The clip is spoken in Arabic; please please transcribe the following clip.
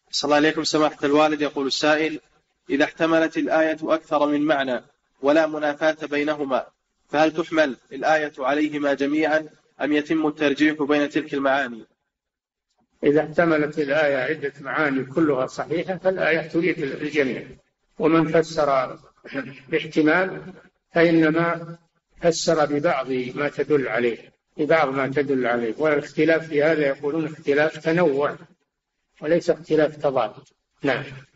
صلى الله عليكم سماحة الوالد. يقول السائل: إذا احتملت الآية أكثر من معنى ولا منافاة بينهما، فهل تحمل الآية عليهما جميعا أم يتم الترجيح بين تلك المعاني؟ إذا احتملت الآية عدة معاني كلها صحيحة فالآية تريد الجميع، ومن فسر باحتمال فإنما فسر ببعض ما تدل عليه، والاختلاف في هذا يقولون اختلاف تنوع وليس اختلاف تضاد. نعم.